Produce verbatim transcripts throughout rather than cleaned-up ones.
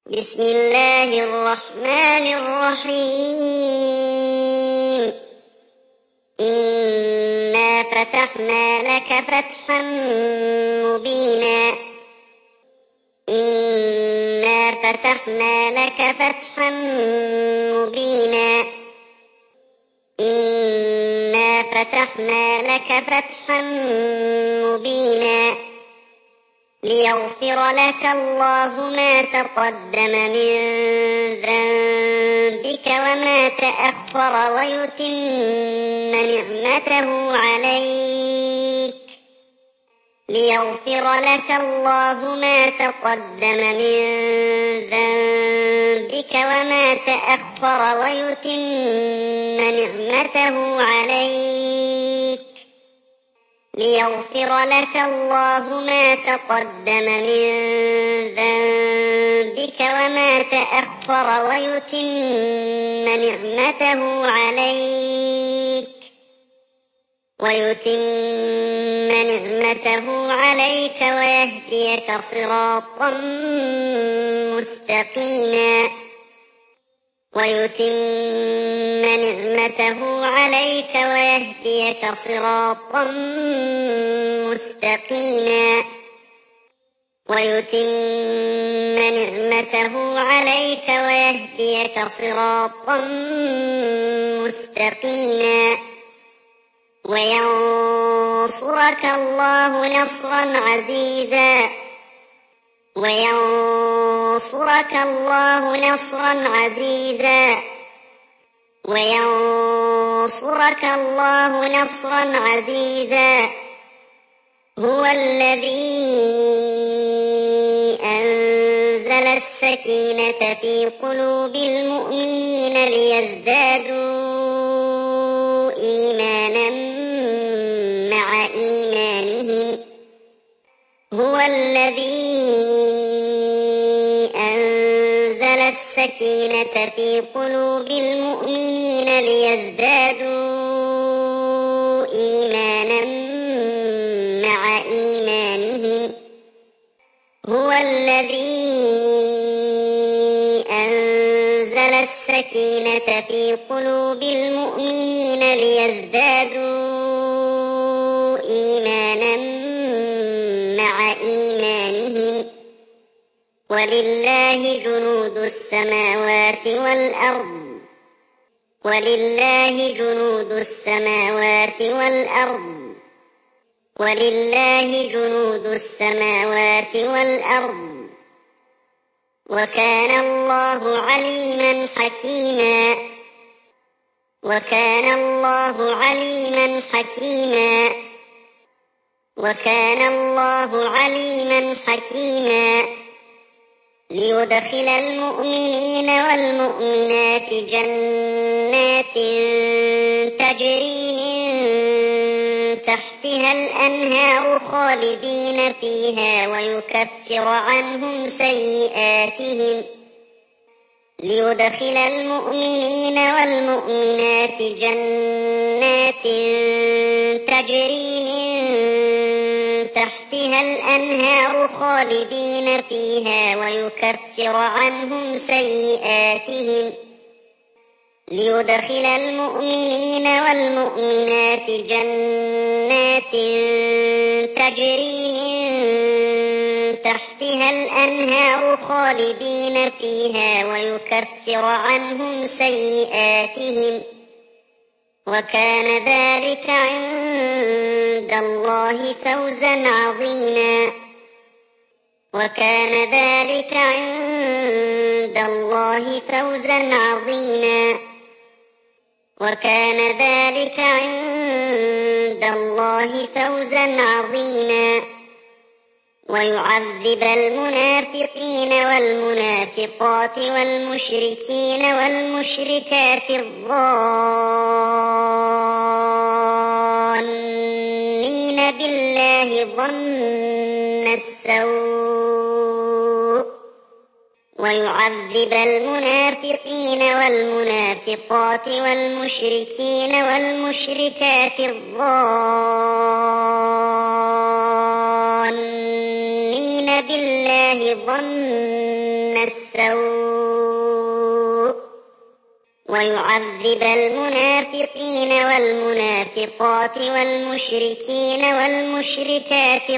بسم الله الرحمن الرحيم. إنا فتحنا لك فتحا مبينا إنا فتحنا لك فتحا مبينا إنا فتحنا لك فتحا مبينا ليغفر لك الله ما تقدم من ذنبك وما تأخر ويتم نعمته عليك ليغفر لك الله ما تقدم من ذنبك وما تأخر ويتم نعمته عليك ليغفر لك الله ما تقدم من ذنبك وما تأخر ويتم نعمته عليك ويتم نعمته عليك ويهديك صراطا مستقيما ويتم نعمته عليك ويهديك صراطا مستقيما ويتم نعمته عليك ويهديك صراطا مستقيما وينصرك الله نصرا عزيزا وينصرك الله نصرا عزيزا وينصرك الله نصرا عزيزا هو الذي أنزل السكينة في قلوب المؤمنين ليزدادوا إيمانا مع إيمانهم هو الذي أنزل السكينة في قلوب المؤمنين ليزدادوا إيمانا مع إيمانهم هو الذي أنزل السكينة في قلوب المؤمنين ليزدادوا إيمانا مع إيمانهم ولله جنود السماوات والأرض ولله جنود السماوات والأرض ولله جنود السماوات والأرض وكان الله عليما حكيما وكان الله عليما حكيما وكان الله عليما حكيما ليدخل المؤمنين والمؤمنات جنات تجري من تحتها الأنهار خالدين فيها ويكفر عنهم سيئاتهم ليدخل المؤمنين والمؤمنات جنات تجري من تحتها الأنهار خالدين فيها ويكفر عنهم سيئاتهم ليدخل المؤمنين والمؤمنات جنات تجري من تحتها الأنهار خالدين فيها ويكفر عنهم سيئاتهم وكان ذلك عند الله فوزا عظيما وكان ذلك عند الله فوزا عظيما وكان ذلك عند الله فوزا عظيما ويعذب المنافقين والمنافقات والمشركين والمشركات الظانين بالله ظن السوء ويعذب المنافقين والمنافقات والمشركين والمشركات الظانين بالله ظن السوء السوء ويعذب المنافقين والمنافقات والمشركين والمشركات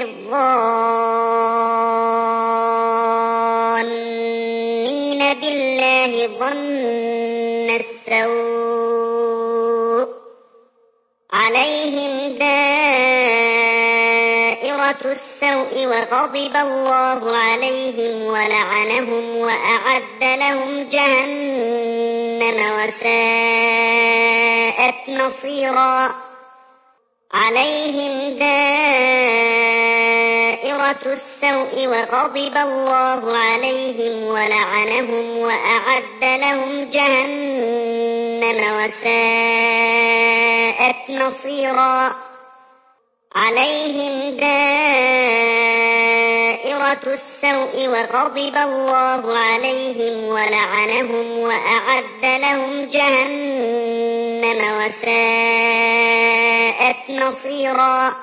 الظانين بالله ظن السوء عليهم دائرة السوء وغضب الله عليهم ولعنهم وأعد لهم جهنم وساءت مصيرا عليهم دائرة السوء وغضب الله عليهم ولعنهم وأعد لهم جهنم وساءت مصيرا عليهم دائرة السوء وغضب الله عليهم ولعنهم وأعد لهم جهنم وساءت مصيرا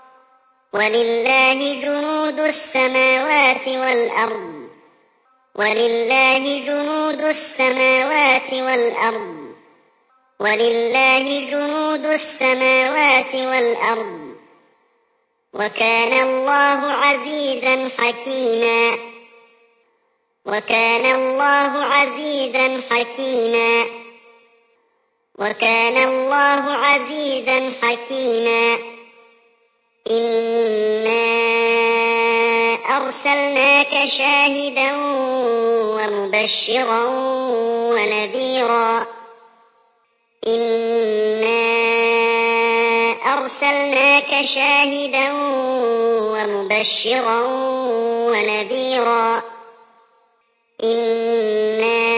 ولله جنود السماوات والأرض ولله جنود السماوات والأرض ولله جنود السماوات والأرض وكان الله عزيزا حكيما وكان الله عزيزا حكيما وكان الله عزيزا حكيما إنا أرسلناك شاهدا ومبشرا ونذيرا إنا أرسلناك شاهدا ومبشرا ونذيرا إنا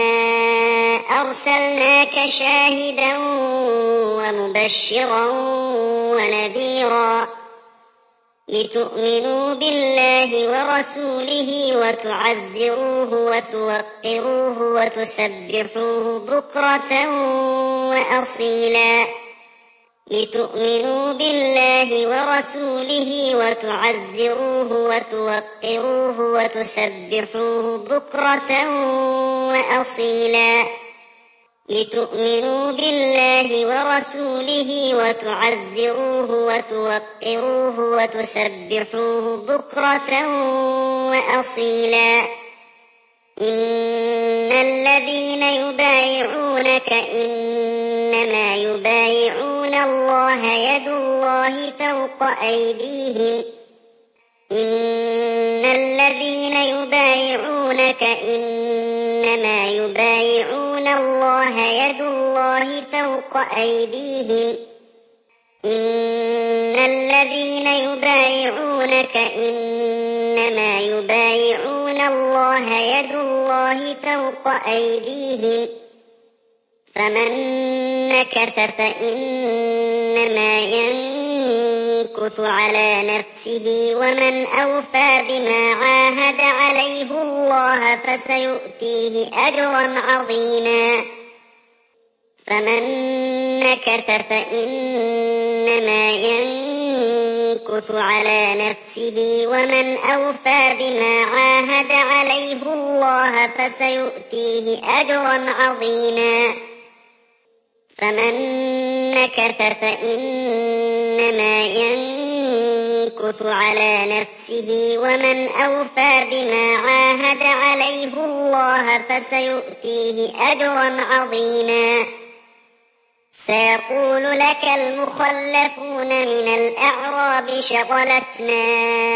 أرسلناك شاهدا ومبشرا ونذيرا لتؤمنوا بالله ورسوله وتعزروه وتوقروه وتسبحوه بكرة وأصيلا لتؤمنوا بالله ورسوله وتعزروه وتوقروه وتسبحوه بكرة وأصيلا لتؤمنوا بالله ورسوله وتعزروه وتوقروه وتسبحوه بكرة وأصيلا إن الذين يبايعونك إنما يبايعون الله يد الله فوق أيديهم إن الذين يبايعونك إنما يبايعون الله يد الله فوق أيديهم إن الذين يبايعونك إنما يبايعون الله يد الله فوق أيديهم فمن نكث فإنما ينكث على نفسه ومن أوفى بما عاهد عليه الله فسيؤتيه أجرا عظيما فمن نكث فإنما ينكث على نفسه ومن أوفى بما عاهد عليه الله فسيؤتيه أجرا عظيما فمن نكث فإنما ينكث على نفسه ومن أوفى بما عاهد عليه الله فسيؤتيه أجرا عظيما سيقول لك المخلفون من الأعراب شغلتنا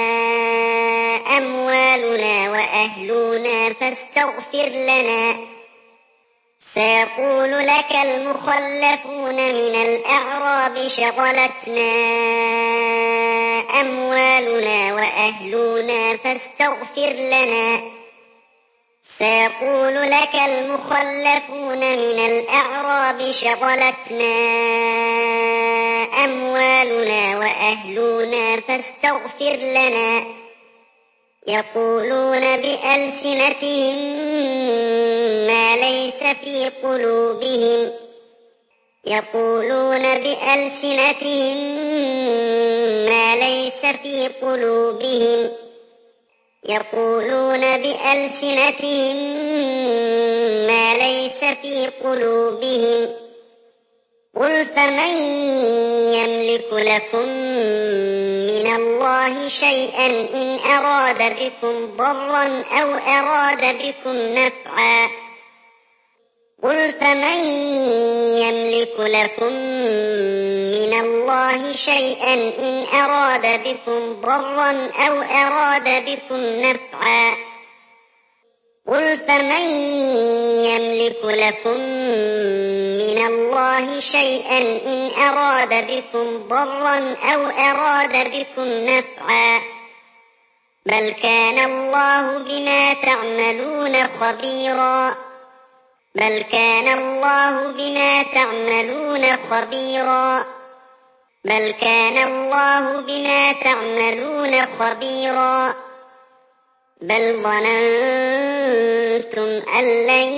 أموالنا وأهلنا فاستغفر لنا سيقول لك المخلفون من الأعراب شغلتنا أموالنا وأهلنا فاستغفر لنا سيقول لك المخلفون من الأعراب شغلتنا أموالنا وأهلنا فاستغفر لنا يقولون بألسنتهم ما ليس في قلوبهم يقولون بألسنتهم ما ليس في قلوبهم يقولون بألسنتهم قلوبهم قل فمن يملك لكم من الله شيئا إن أراد بكم ضرا أو أراد بكم نفعا قل فمن يملك لكم من الله شيئا إن أراد بكم ضرا أو أراد بكم نفعا قل فمن يملك لكم من الله شيئا إن أراد بكم ضرا أو أراد بكم نفعا بل كان الله بما تعملون خبيرا بل كان الله بما تعملون خبيرا بل كان الله بما تعملون خبيرا بل ظننتم أن لن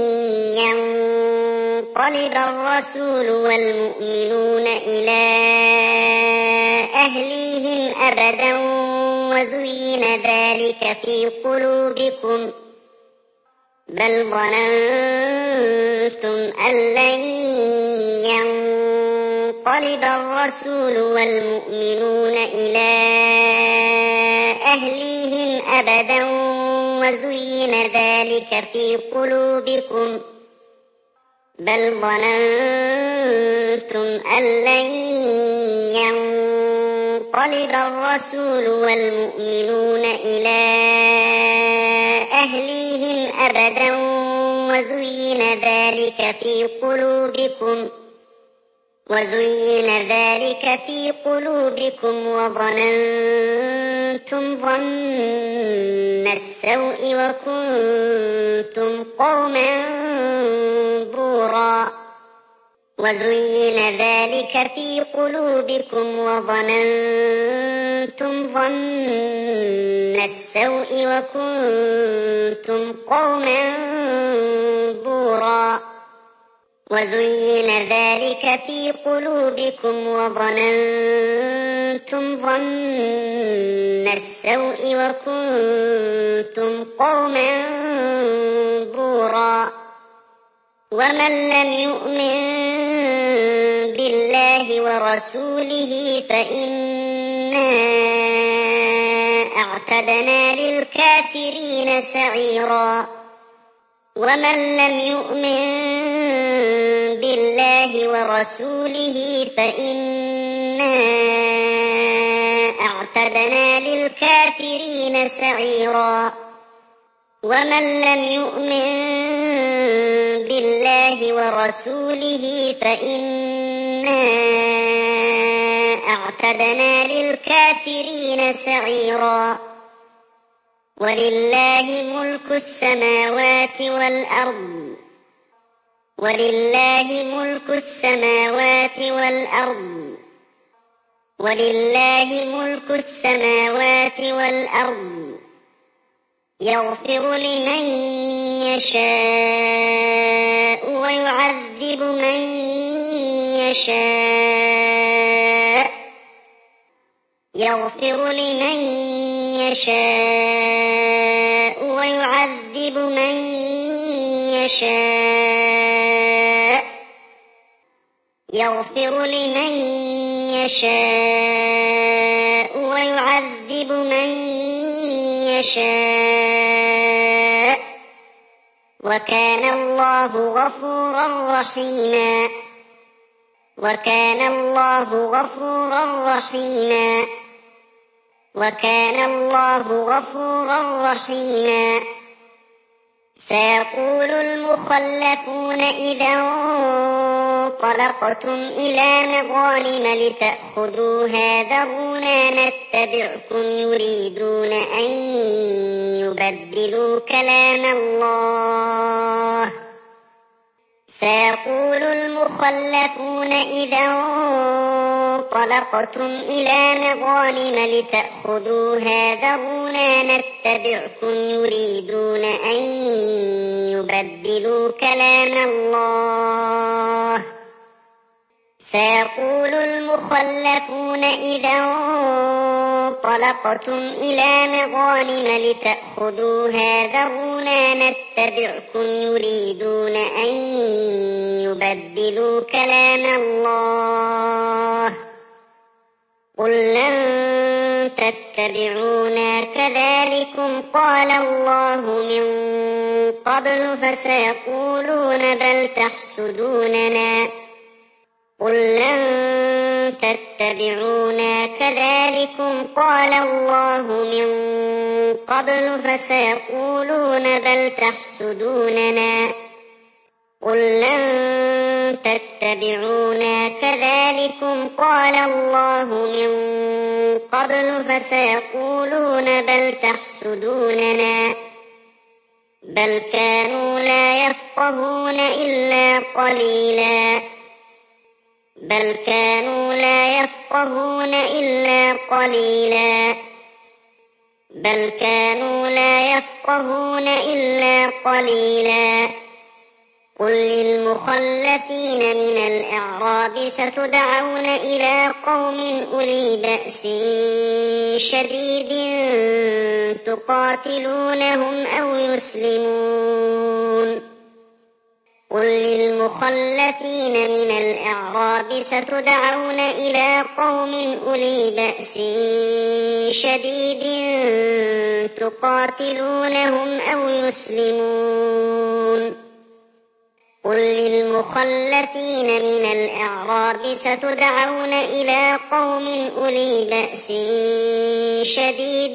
ينقلب الرسول والمؤمنون إلى أهليهم أبدا وزين ذلك في قلوبكم بل ظننتم أن لن ينقلب الرسول والمؤمنون إلى أهليهم أبدا وزين ذلك في قلوبكم بل ظننتم أن لن ينقلب الرسول والمؤمنون إلى أهليهم أبدا وزين ذلك في قلوبكم وزين ذلك في قلوبكم وظننتم ظن السوء وكنتم قوما بورا وزين ذلك في قلوبكم وظننتم ظن السوء وكنتم قوما بورا وزين ذلك في قلوبكم وظننتم ظن السوء وكنتم قوما بورا ومن لم يؤمن بالله ورسوله فإنا أعتدنا للكافرين سعيرا ومن لم يؤمن بالله ورسوله فإنا أعتدنا للكافرين سعيرا ومن لم يؤمن بالله ورسوله فإنا أعتدنا للكافرين سعيرا ولله ملك السماوات والأرض ولله ملك السماوات والأرض ولله ملك السماوات والأرض يغفر لمن يشاء ويعذب من يشاء يغفر لمن يشاء ويعذب من يشاء يغفر لمن يشاء ويعذب من يشاء وكان الله غفورا رحيما وكان الله غفورا رحيما وكان الله غفورا رحيما سيقول المخلفون إذا انطلقتم إلى مغانم لتأخذوها ذرونا نتبعكم يريدون أن يبدلوا كلام الله سيقول المخلفون إذا انطلقتم إلى مغانم لتأخذوها ذرونا نتبعكم يريدون أن يبدلوا كلام الله سيقول المخلفون إذا انطلقتم إلى مغانم لتأخذوها ذرونا نتبعكم يريدون أن يبدلوا كلام الله قل لن تتبعونا كذلكم قال الله من قبل فسيقولون بل تحسدوننا قل لن تتبعونا كذلكم قال الله من قبل فسيقولون بل تحسدوننا قل لن تتبعونا كذلكم قال الله من قبل فسيقولون بل تحسدوننا بل كانوا لا يفقهون إلا قليلا بل كانوا لا يفقهون إلا قليلا بل كانوا لا يفقهون إلا قليلا قل للمخلفين من الأعراب ستدعون إلى قوم أولي بأس شديد تقاتلونهم أو يسلمون قل للمخلفين من الأعراب ستدعون إلى قوم أولي بأس شديد تقاتلونهم أو يسلمون قل للمخلفين من الأعراب ستدعون إلى قوم أولي بأس شديد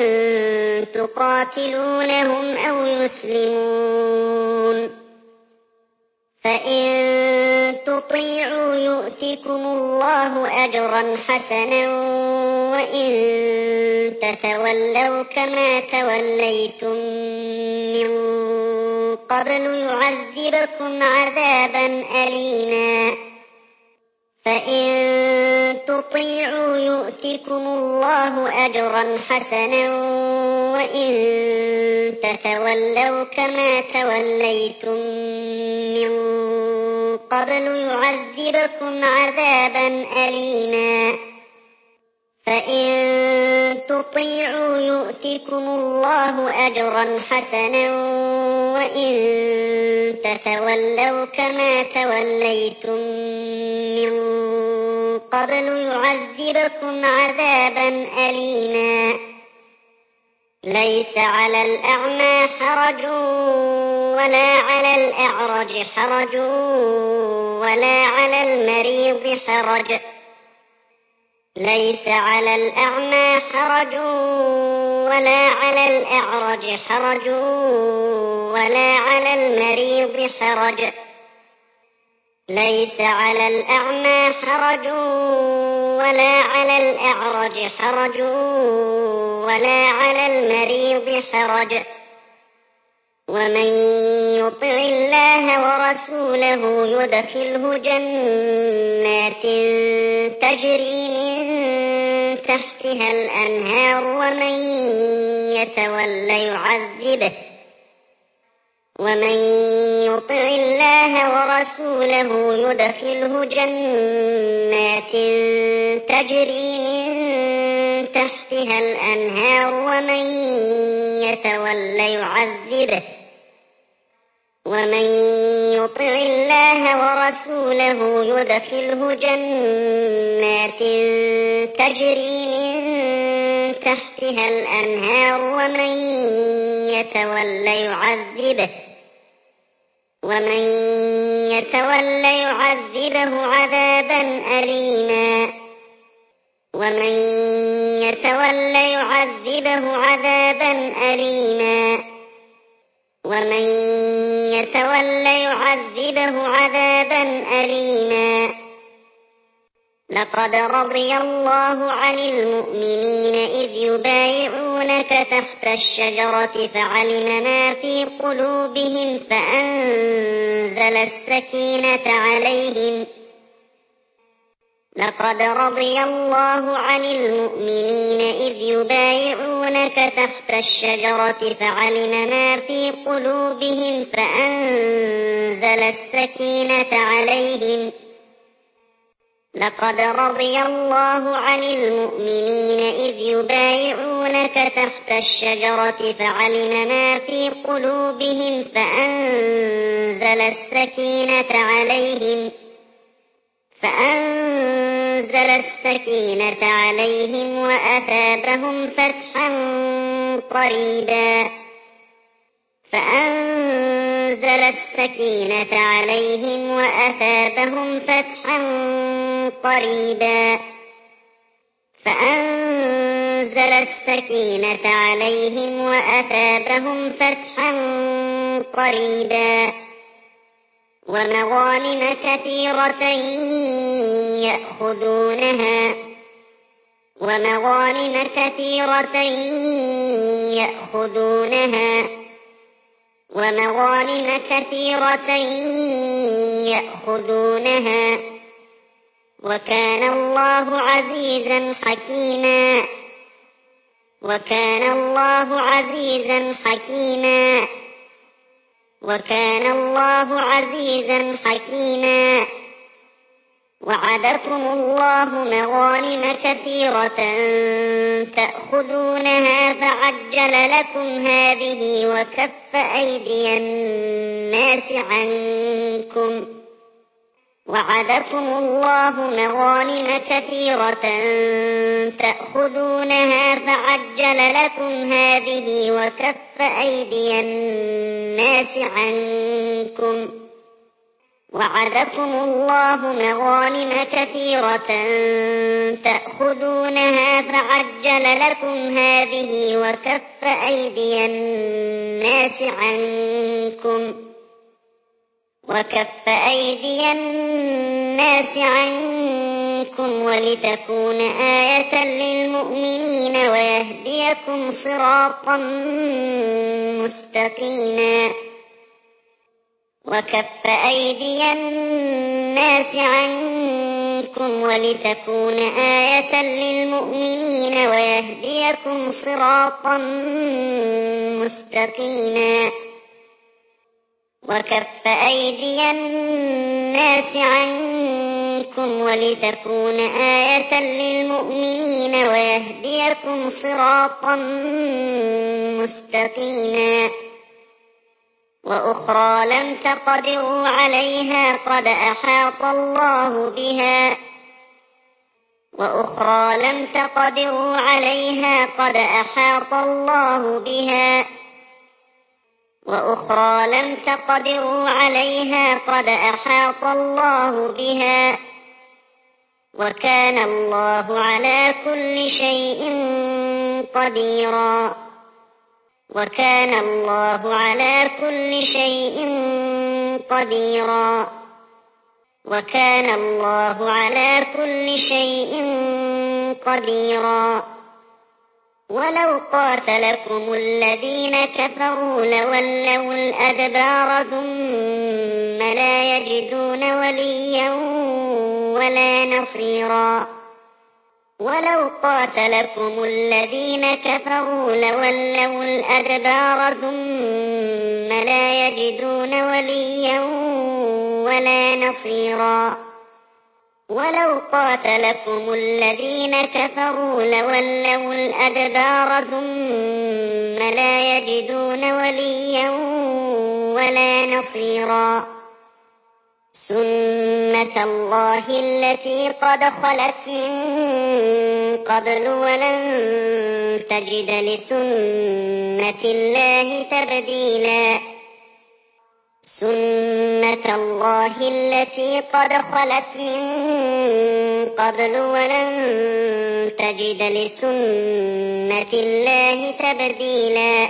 تقاتلونهم أو يسلمون فإن تطيعوا يؤتكم الله أجرا حسنا وإن تتولوا كما توليتم من قبل يعذبكم عذابا أليما فإن تطيعوا يؤتكم الله أجرا حسنا وإن تتولوا كما توليتم من قبل يعذبكم عذابا أليما فإن تطيعوا يؤتكم الله أجرا حسنا وإن تتولوا كما توليتم من قبل يعذبكم عذابا أليما ليس على الأعمى حرج ولا على الأعرج حرج ولا على المريض حرج ليس على الأعمى حرج ولا على الأعرج حرج ولا على المريض حرج ليس على الأعمى حرج ولا على الأعرج حرج ولا على المريض حرج ومن يطع الله ورسوله يدخله جنات تجري من تحتها الأنهار ومن يتولى يعذبه ومن يطع الله ورسوله يدخله جنات تجري من تحتها الأنهار ومن يتولى يعذبه ومن يطع الله ورسوله يدخله جنات تجري من تحتها الأنهار ومن يتولى يعذبه ومن يتولى يعذبه عذابا أليما ومن يتولى يعذبه عذابا أليما ومن يتولى يعذبه عذابا أليما لقد رضي الله عن المؤمنين إذ يبايعونك تحت الشجرة فعلم ما في قلوبهم فأنزل السكينة عليهم لقد رضي الله عن المؤمنين إذ يبايعونك تحت الشجرة فعلم ما في قلوبهم فأنزل السكينة عليهم لقد رضي الله عن المؤمنين إذ يبايعونك تحت الشجرة فعلم ما في قلوبهم فأنزل السكينة عليهم فأنزل السكينة عليهم وأثابهم فتحا قريبا فأنزل السكينة عليهم وأثابهم فتحا قريبا فأنزل السكينة عليهم وأثابهم فتحا قريبا ومغانم كثيرة يأخذونها ومغانم كثيرة يأخذونها ومغانم كثيرة يأخذونها وكان الله عزيزا حكيما وكان الله عزيزا حكيما وكان الله عزيزا حكيما وعدكم الله مغانم كثيرة تأخذونها فعجل لكم هذه وكف أيدي الناس عنكم وعدكم الله مغانم كثيرة تأخذونها فعجل لكم هذه وكف أيدي الناس عنكم وعدكم الله مغانم كثيرة تأخذونها فعجل لكم هذه وكف أيدي الناس عنكم وكف أيدي الناس عنكم ولتكون آية للمؤمنين ويهديكم صراطا مستقيما وكف أيدي الناس عنكم ولتكون آية للمؤمنين ويهديكم صراطا مستقيما وكف أيدي الناس عنكم ولتكون آية للمؤمنين ويهديكم صراطا مستقيما وأخرى لم تقدروا عليها قد أحاط الله بها وأخرى لم تقدروا عليها قد أحاط الله بها وأخرى لم تقدروا عليها قد أحاط الله بها وكان الله على كل شيء قديرا وكان الله على كل شيء قديرا وكان الله على كل شيء قديرا ولو قاتلكم الذين كفروا لولوا الأدبار ثم لا يجدون وليا ولا نصيرا ولو قاتلكم الذين كفروا لولوا الأدبار ثم لا يجدون وليا ولا نصيرا ولو قاتلكم الذين كفروا لولوا الأدبار ثم لا يجدون وليا ولا نصيرا سنة الله التي قد خلت من قبل ولن تجد لسنة الله تبديلا سنة الله التي قد خلت من قبل ولن تجد لسنة الله تبديلا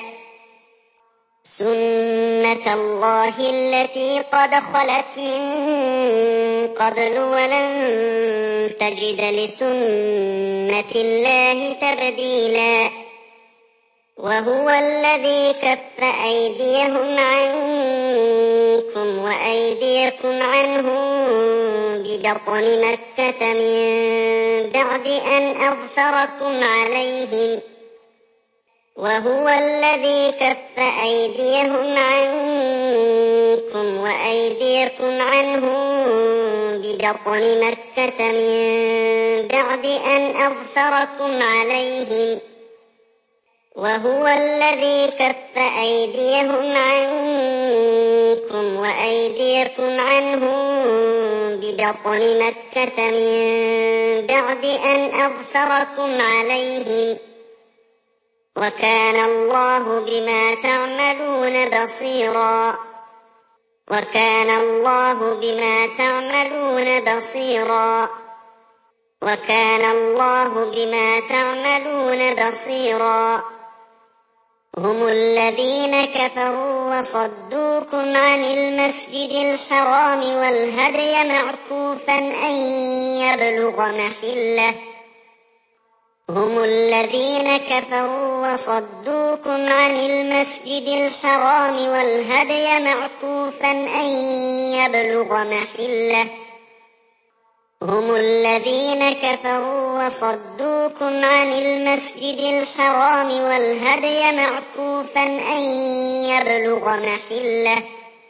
سنة الله التي قد خلت من قبل ولن تجد لسنة الله تبديلا وهو الذي كف أيديهم عنكم وأيديكم عنهم ببطن مكة من بعد أن أظفركم عليهم وهو الذي كف أيديهم عنكم وأيديكم عنهم ببطن مكة من بعد أن أظفركم عليهم وهو الذي كف أيديهم عنكم وأيديكم عنهم ببطن مكة من بعد أن أظفركم عليهم وكان الله بما تعملون بصيرا وكان الله بما تعملون بصيرا وكان الله بما تعملون بصيرا هم الذين كفروا وصدوكم عن المسجد الحرام والهدي معكوفا أن يبلغ محله هم الذين كفروا وصدوكم عن المسجد الحرام والهدي معكوفا أن يبلغ محله هم الذين كفروا وصدوكم عن المسجد الحرام والهدي معكوفا أن يبلغ محله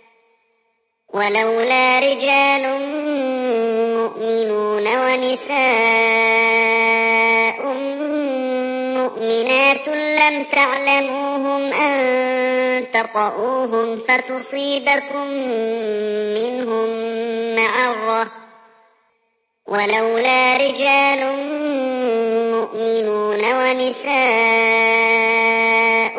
ولولا رجال مؤمنون ونساء مؤمنات لم تعلموهم أن تطؤوهم فتصيبكم منهم معرة ولولا رجال مؤمنون ونساء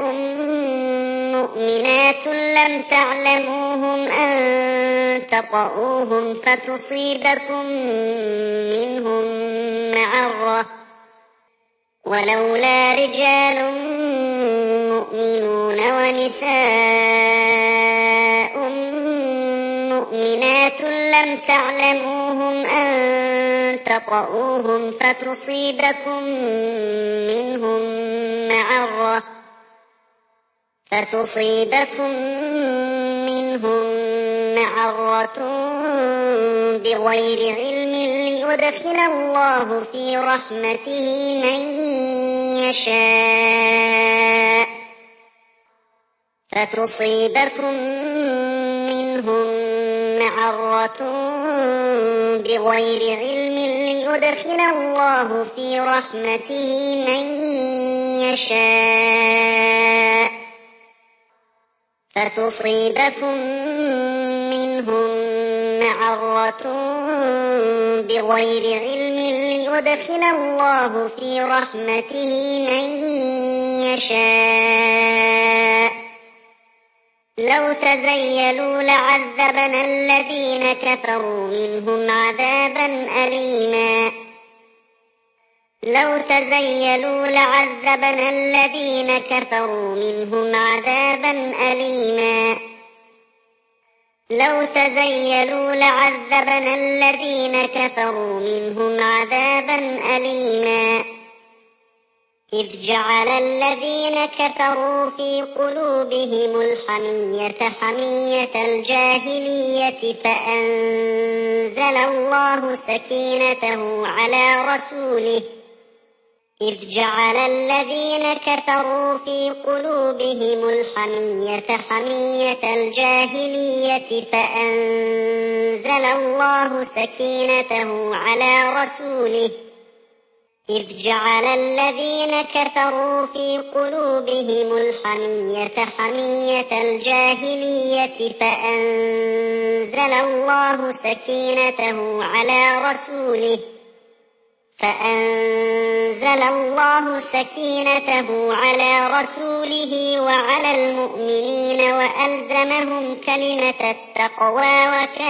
مؤمنات لم تعلموهم أن تطؤوهم فتصيبكم منهم معرة ولولا رجال مؤمنون ونساء مؤمنات لم تعلموهم أن تطؤوهم فتصيبكم منهم معرة فتصيبكم منهم معرة بغير علم ليدخل الله في رحمته من يشاء فتصيبكم منهم معرة بغير علم ليدخل الله في رحمته من يشاء فتصيبكم منهم معرة بغير علم ليدخل الله في رحمته من يشاء لو تزيلوا لعذبنا الذين كفروا منهم عذابا أليما لو تزيلوا لعذبنا الذين كفروا منهم عذابا أليما لو تزيلوا لعذبنا الذين كفروا منهم عذابا أليما إذ جعل الذين كفروا في قلوبهم الحمية حمية الجاهلية فأنزل الله سكينته على رسوله إذ جعل الذين كفروا في قلوبهم الحمية حمية الجاهلية فأنزل الله سكينته على رسوله إذ جعل الذين كفروا في قلوبهم الحمية حمية الجاهلية فأنزل الله سكينته على رسوله فأنزل الله سكينته على رسوله وعلى المؤمنين وألزمهم كلمة التقوى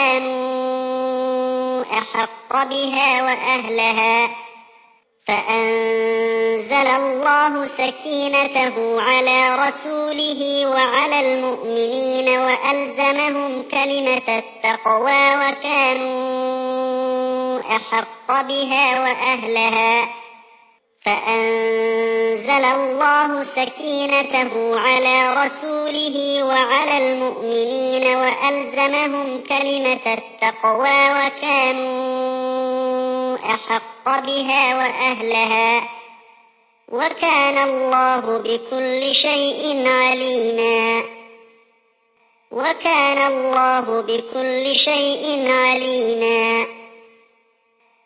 وكانوا أحق بها وأهلها فأنزل الله سكينته على رسوله وعلى المؤمنين وألزمهم كلمة التقوى وكانوا أحق بها وأهلها فأنزل الله سكينته على رسوله وعلى المؤمنين وألزمهم كلمة التقوى وكانوا أحق بها وأهلها وكان الله بكل شيء عليما وكان الله بكل شيء عليما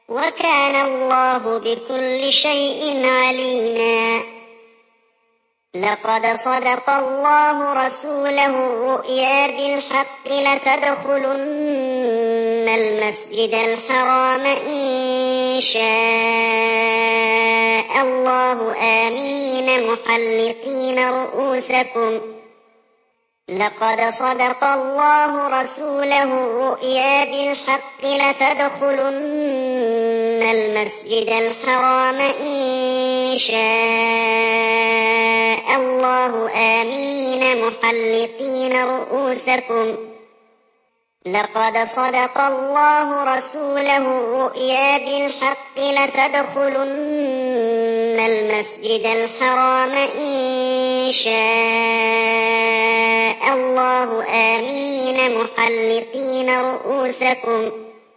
وكان الله بكل شيء عليما. لقد صدق الله رسوله الرؤيا بالحق لتدخلن المسجد الحرام إن شاء الله آمنين محلقين رؤوسكم لقد صدق الله رسوله الرؤيا بالحق لتدخلن المسجد الحرام إن شاء الله آمنين محلقين رؤوسكم لقد صدق الله رسوله الرؤيا بالحق لتدخلن المسجد الحرام إن شاء الله آمنين محلقين رؤوسكم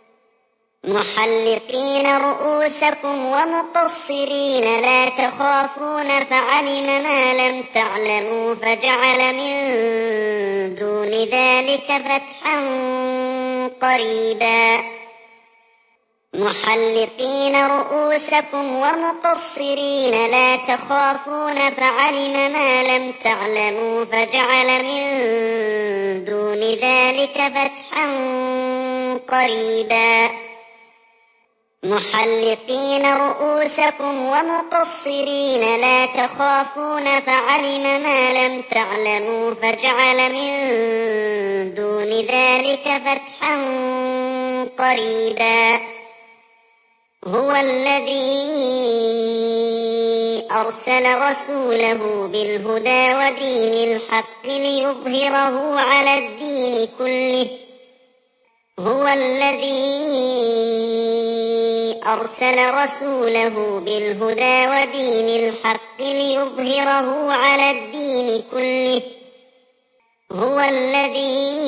محلقين رؤوسكم ومقصرين لا تخافون فعلم ما لم تعلموا فجعل من دون ذلك فتحا قريبا. محلقين رؤوسكم ومقصرين لا تخافون فعلم ما لم تعلموا فجعل من دون ذلك فتحا قريبا. محلقين رؤوسكم ومقصرين لا تخافون فعلم ما لم تعلموا فجعل من دون ذلك فتحا قريبا. هو الذي أرسل رسوله بالهدى ودين الحق ليظهره على الدين كله هو الذي أرسل رسوله بالهدى ودين الحق ليظهره على الدين كله هو الذي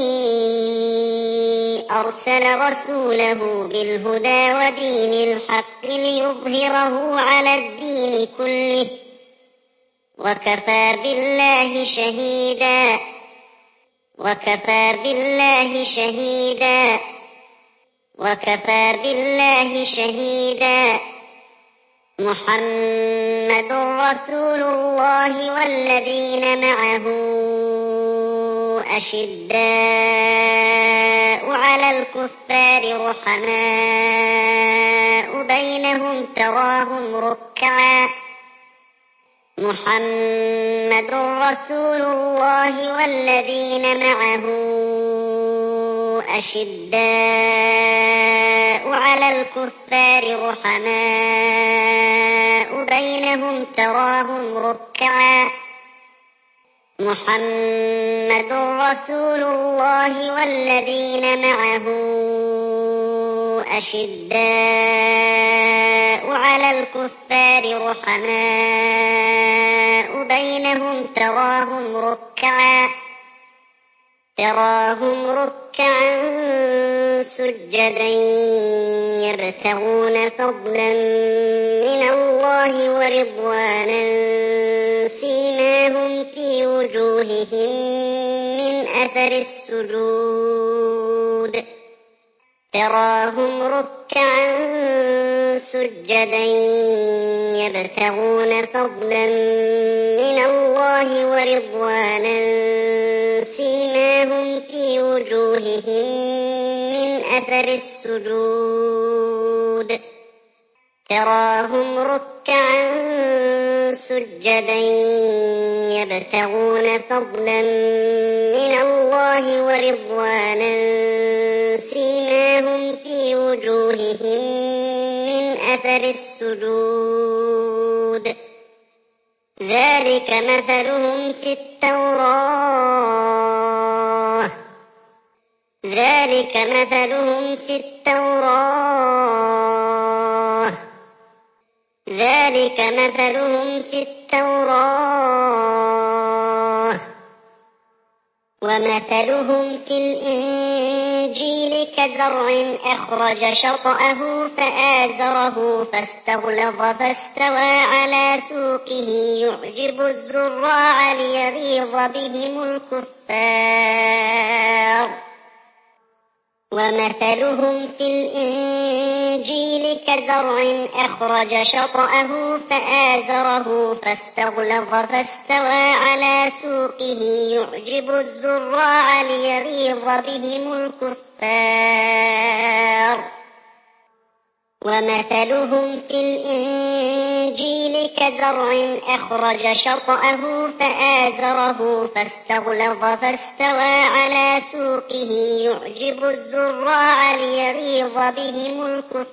أرسل رسوله بالهدى ودين الحق ليظهره على الدين كله وكفى بالله شهيدا وكفى بالله شهيدا وكفى بالله شهيدا. محمد رسول الله والذين معه أشداء على الكفار رحماء بينهم تراهم ركعا محمد رسول الله والذين معه أشداء على الكفار رحماء بينهم تراهم ركعا محمد رسول الله والذين معه أشداء على الكفار رحماء بينهم تراهم ركعا تراهم ركعا سجدا يبتغون فضلا من الله ورضوانا سيماهم في وجوههم من أثر السجود تراهم ركعا سجدا يبتغون فضلا من الله ورضوانا سيماهم في وجوههم من أثر السجود تراهم ركعا سجدا يبتغون فضلا من الله ورضوانا سيماهم في وجوههم من أثر السجود ذلك مثلهم في التوراة ذلك مثلهم في التوراة ذلك مثلهم في التوراة ومثلهم في الإنجيل كزرع أخرج شطأه فآزره فاستغلظ فاستوى على سوقه يعجب الزراع ليغيظ بهم الكفار ومثلهم في الإنجيل كزرع أخرج شطأه فآزره فاستغلظ فاستوى على سوقه يعجب الزراع ليغيظ بهم الكفار. ومثلهم في الإنجيل كزرع أخرج شطأه فآزره فاستغلظ فاستوى على سوقه يعجب الزراع ليغيظ بهم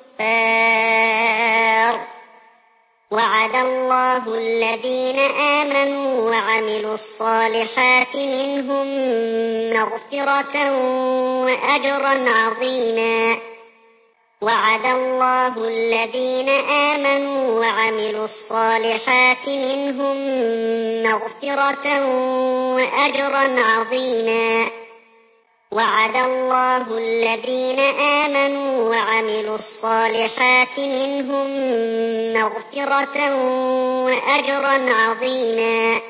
الكفار. وعد الله الذين آمنوا وعملوا الصالحات منهم مغفرة وأجرا عظيما. وعد الله الذين آمنوا وعملوا الصالحات منهم مغفرة وأجرا عظيما. وعد الله الذين آمنوا وعملوا الصالحات منهم مغفرة وأجرا عظيما.